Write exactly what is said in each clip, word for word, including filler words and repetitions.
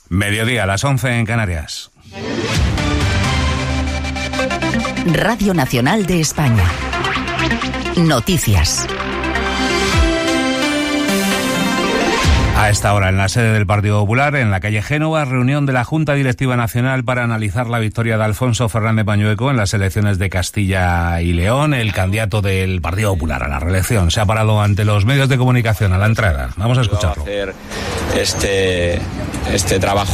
Mediodía, a las once en Canarias. Radio Nacional de España. Noticias. A esta hora, en la sede del Partido Popular, en la calle Génova, reunión de la Junta Directiva Nacional para analizar la victoria de Alfonso Fernández Mañueco en las elecciones de Castilla y León. El candidato del Partido Popular a la reelección se ha parado ante los medios de comunicación a la entrada. Vamos a escucharlo. Vamos a hacer este, este trabajo.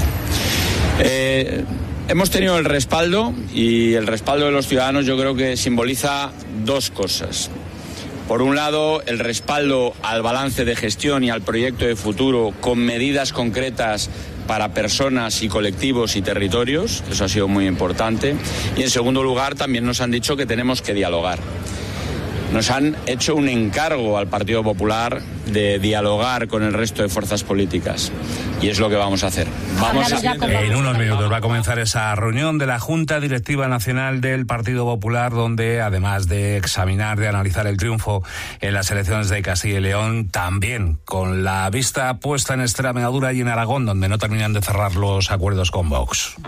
Eh, hemos tenido el respaldo, y el respaldo de los ciudadanos yo creo que simboliza dos cosas. Por un lado, el respaldo al balance de gestión y al proyecto de futuro con medidas concretas para personas y colectivos y territorios, eso ha sido muy importante. Y en segundo lugar, también nos han dicho que tenemos que dialogar. Nos han hecho un encargo al Partido Popular de dialogar con el resto de fuerzas políticas. Y es lo que vamos a hacer. Vamos a... En unos minutos va a comenzar esa reunión de la Junta Directiva Nacional del Partido Popular, donde además de examinar, de analizar el triunfo en las elecciones de Castilla y León, también con la vista puesta en Extremadura y en Aragón, donde no terminan de cerrar los acuerdos con Vox.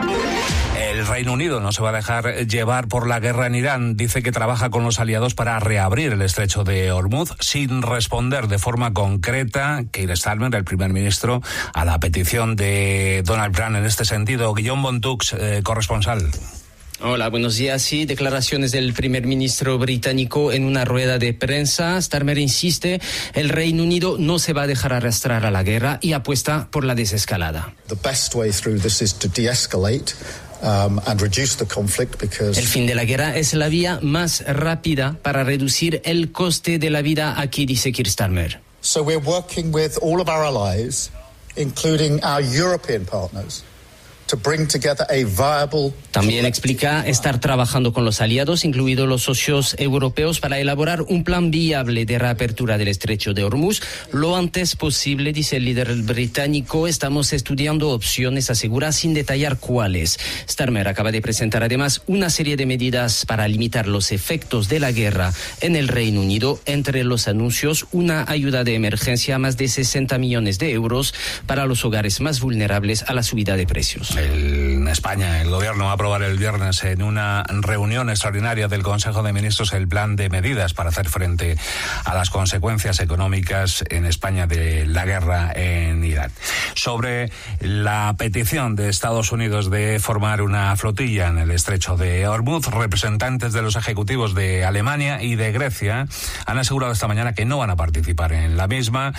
El Reino Unido no se va a dejar llevar por la guerra en Irán. Dice que trabaja con los aliados para reabrir el estrecho de Hormuz, sin responder de forma concreta, Keir Starmer, el primer ministro, a la petición de Donald Trump en este sentido. Guillaume Bontux, eh, corresponsal. Hola, buenos días. Sí, declaraciones del primer ministro británico en una rueda de prensa. Starmer insiste, el Reino Unido no se va a dejar arrastrar a la guerra y apuesta por la desescalada. The best way through this is to de-escalate. Um, and reduce the conflict because... El fin de la guerra es la vía más rápida para reducir el coste de la vida, aquí dice Keir Starmer. So we're working with all of our allies, including our European partners, to bring together a viable... También explica estar trabajando con los aliados, incluidos los socios europeos, para elaborar un plan viable de reapertura del estrecho de Hormuz lo antes posible, dice el líder británico. Estamos estudiando opciones, asegura, sin detallar cuáles. Starmer acaba de presentar además una serie de medidas para limitar los efectos de la guerra en el Reino Unido. Entre los anuncios, una ayuda de emergencia, más de sesenta millones de euros para los hogares más vulnerables a la subida de precios. El, en España, el gobierno va a aprobar el viernes en una reunión extraordinaria del Consejo de Ministros el plan de medidas para hacer frente a las consecuencias económicas en España de la guerra en Irak. Sobre la petición de Estados Unidos de formar una flotilla en el estrecho de Hormuz, representantes de los ejecutivos de Alemania y de Grecia han asegurado esta mañana que no van a participar en la misma.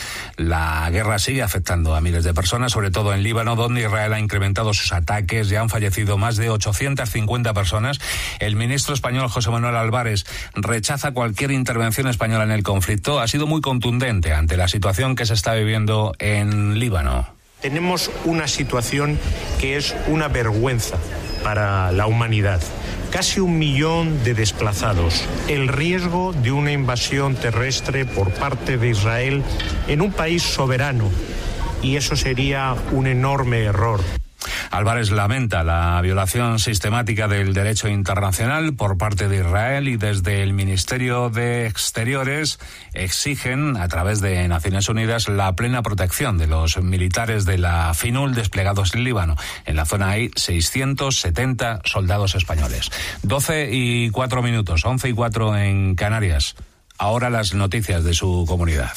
La guerra sigue afectando a miles de personas, sobre todo en Líbano, donde Israel ha incrementado sus ataques. Ya han fallecido más de ochocientas cincuenta personas. El ministro español José Manuel Álvarez rechaza cualquier intervención española en el conflicto. Ha sido muy contundente ante la situación que se está viviendo en Líbano. Tenemos una situación que es una vergüenza para la humanidad. Casi un millón de desplazados. El riesgo de una invasión terrestre por parte de Israel en un país soberano. Y eso sería un enorme error. Álvarez lamenta la violación sistemática del derecho internacional por parte de Israel y desde el Ministerio de Exteriores exigen, a través de Naciones Unidas, la plena protección de los militares de la FINUL desplegados en Líbano. En la zona hay seiscientos setenta soldados españoles. doce y cuatro minutos, once y cuatro en Canarias. Ahora las noticias de su comunidad.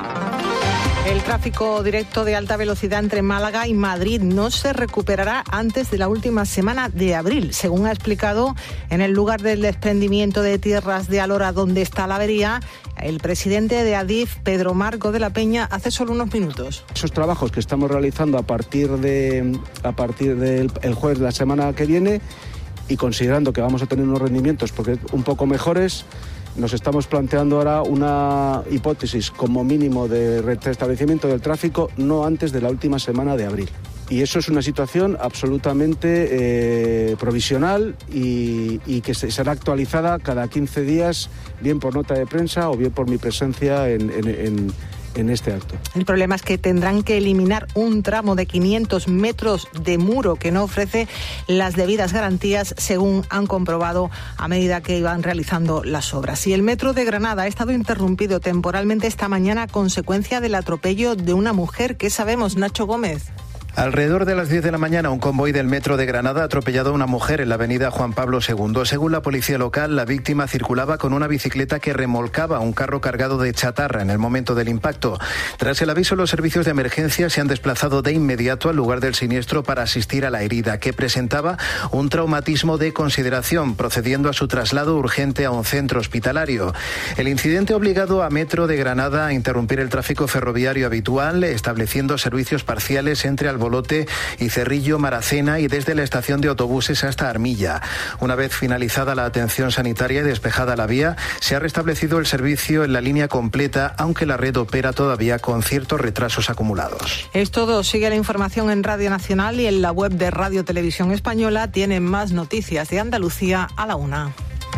El tráfico directo de alta velocidad entre Málaga y Madrid no se recuperará antes de la última semana de abril, según ha explicado en el lugar del desprendimiento de tierras de Alhora, donde está la avería, el presidente de Adif, Pedro Marco de la Peña, hace solo unos minutos. Esos trabajos que estamos realizando a partir de a partir del el jueves de la semana que viene, y considerando que vamos a tener unos rendimientos porque un poco mejores, nos estamos planteando ahora una hipótesis como mínimo de restablecimiento del tráfico no antes de la última semana de abril. Y eso es una situación absolutamente eh, provisional y, y que será actualizada cada quince días, bien por nota de prensa o bien por mi presencia en, en, en, en este acto. El problema es que tendrán que eliminar un tramo de quinientos metros de muro que no ofrece las debidas garantías, según han comprobado a medida que iban realizando las obras. Y el metro de Granada ha estado interrumpido temporalmente esta mañana a consecuencia del atropello de una mujer. ¿Qué sabemos, Nacho Gómez? Alrededor de las diez de la mañana, un convoy del metro de Granada ha atropellado a una mujer en la avenida Juan Pablo segundo. Según la policía local, la víctima circulaba con una bicicleta que remolcaba un carro cargado de chatarra en el momento del impacto. Tras el aviso, los servicios de emergencia se han desplazado de inmediato al lugar del siniestro para asistir a la herida, que presentaba un traumatismo de consideración, procediendo a su traslado urgente a un centro hospitalario. El incidente ha obligado a Metro de Granada a interrumpir el tráfico ferroviario habitual, estableciendo servicios parciales entre Albolote y Cerrillo Maracena y desde la estación de autobuses hasta Armilla. Una vez finalizada la atención sanitaria y despejada la vía, se ha restablecido el servicio en la línea completa, aunque la red opera todavía con ciertos retrasos acumulados. Es todo. Sigue la información en Radio Nacional y en la web de Radio Televisión Española. Tienen más noticias de Andalucía a la una.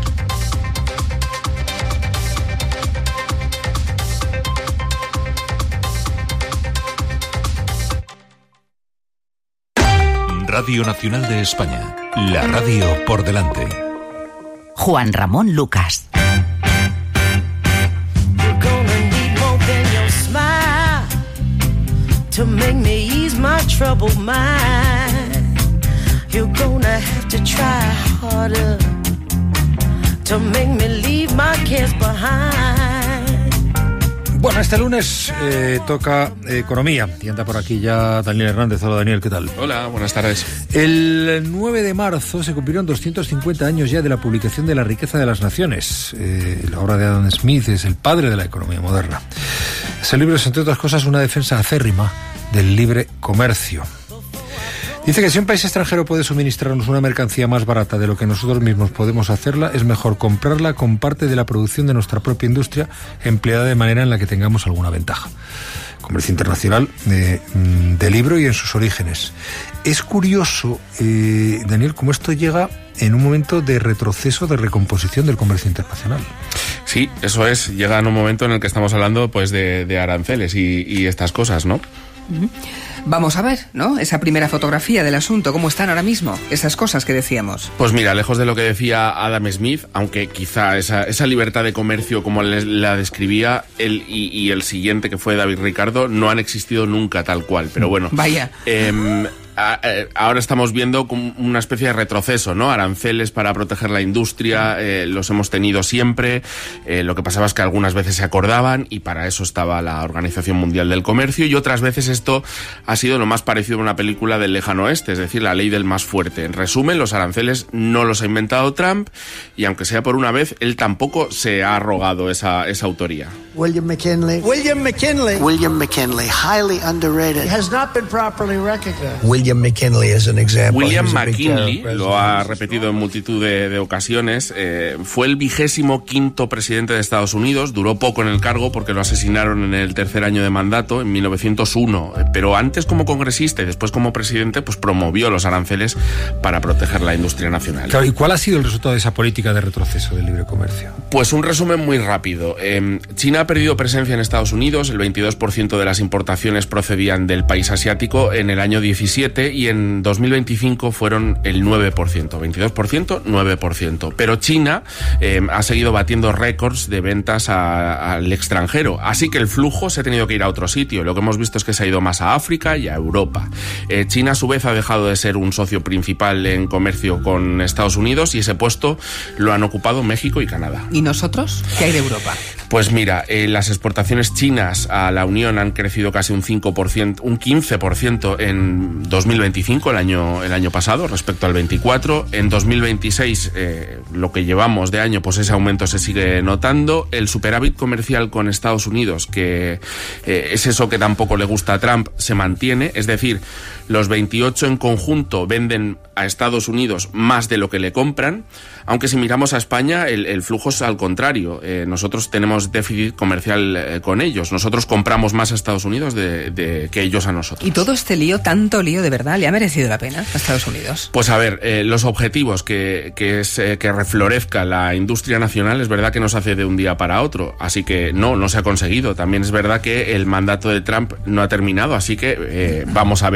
Radio Nacional de España, la radio por delante. Juan Ramón Lucas. Bueno, este lunes eh, toca eh, economía y anda por aquí ya Daniel Hernández. Hola Daniel, ¿qué tal? Hola, buenas tardes. El nueve de marzo se cumplieron doscientos cincuenta años ya de la publicación de La riqueza de las naciones. Eh, la obra de Adam Smith es el padre de la economía moderna. Ese libro es, entre otras cosas, una defensa acérrima del libre comercio. Dice que si un país extranjero puede suministrarnos una mercancía más barata de lo que nosotros mismos podemos hacerla, es mejor comprarla con parte de la producción de nuestra propia industria, empleada de manera en la que tengamos alguna ventaja. Comercio internacional de, de libro y en sus orígenes. Es curioso, eh, Daniel, cómo esto llega en un momento de retroceso, de recomposición del comercio internacional. Sí, eso es. Llega en un momento en el que estamos hablando pues de, de aranceles y, y estas cosas, ¿no? Uh-huh. Vamos a ver, ¿no? Esa primera fotografía del asunto, ¿cómo están ahora mismo? Esas cosas que decíamos. Pues mira, lejos de lo que decía Adam Smith, aunque quizá esa, esa libertad de comercio como la describía él y, y el siguiente, que fue David Ricardo, no han existido nunca tal cual, pero bueno. Vaya. Eh, Ahora estamos viendo una especie de retroceso, ¿no? Aranceles para proteger la industria, eh, los hemos tenido siempre, eh, lo que pasaba es que algunas veces se acordaban y para eso estaba la Organización Mundial del Comercio, y otras veces esto ha sido lo más parecido a una película del lejano oeste, es decir, la ley del más fuerte. En resumen, los aranceles no los ha inventado Trump y aunque sea por una vez, él tampoco se ha arrogado esa, esa autoría. William McKinley. William McKinley. William McKinley, highly underrated. It has not been properly recognized. William McKinley es un ejemplo. William McKinley, lo ha repetido en multitud de, de ocasiones, eh, fue el vigésimo quinto presidente de Estados Unidos, duró poco en el cargo porque lo asesinaron en el tercer año de mandato, en mil novecientos uno, pero antes como congresista y después como presidente, pues promovió los aranceles para proteger la industria nacional. Claro, ¿y cuál ha sido el resultado de esa política de retroceso del libre comercio? Pues un resumen muy rápido. Eh, China ha perdido presencia en Estados Unidos, el veintidós por ciento de las importaciones procedían del país asiático en el año diecisiete y en dos mil veinticinco fueron el nueve por ciento, veintidós por ciento, nueve por ciento. Pero China eh, ha seguido batiendo récords de ventas a, al extranjero, así que el flujo se ha tenido que ir a otro sitio. Lo que hemos visto es que se ha ido más a África y a Europa. Eh, China a su vez ha dejado de ser un socio principal en comercio con Estados Unidos y ese puesto lo han ocupado México y Canadá. ¿Y nosotros? ¿Qué hay de Europa? Pues mira, eh, las exportaciones chinas a la Unión han crecido casi un cinco por ciento, un quince por ciento en dos mil veinticinco, el año, el año pasado, respecto al veinticuatro. En dos mil veintiséis, eh, lo que llevamos de año, pues ese aumento se sigue notando. El superávit comercial con Estados Unidos, que eh, es eso que tampoco le gusta a Trump, se mantiene. Es decir, los veintiocho en conjunto venden a Estados Unidos más de lo que le compran, aunque si miramos a España, el, el flujo es al contrario. Eh, nosotros tenemos déficit comercial eh, con ellos. Nosotros compramos más a Estados Unidos de, de, que ellos a nosotros. ¿Y todo este lío, tanto lío de verdad, le ha merecido la pena a Estados Unidos? Pues a ver, eh, los objetivos, que, que es eh, que reflorezca la industria nacional, es verdad que no se hace de un día para otro, así que no, no se ha conseguido. También es verdad que el mandato de Trump no ha terminado, así que eh, vamos a ver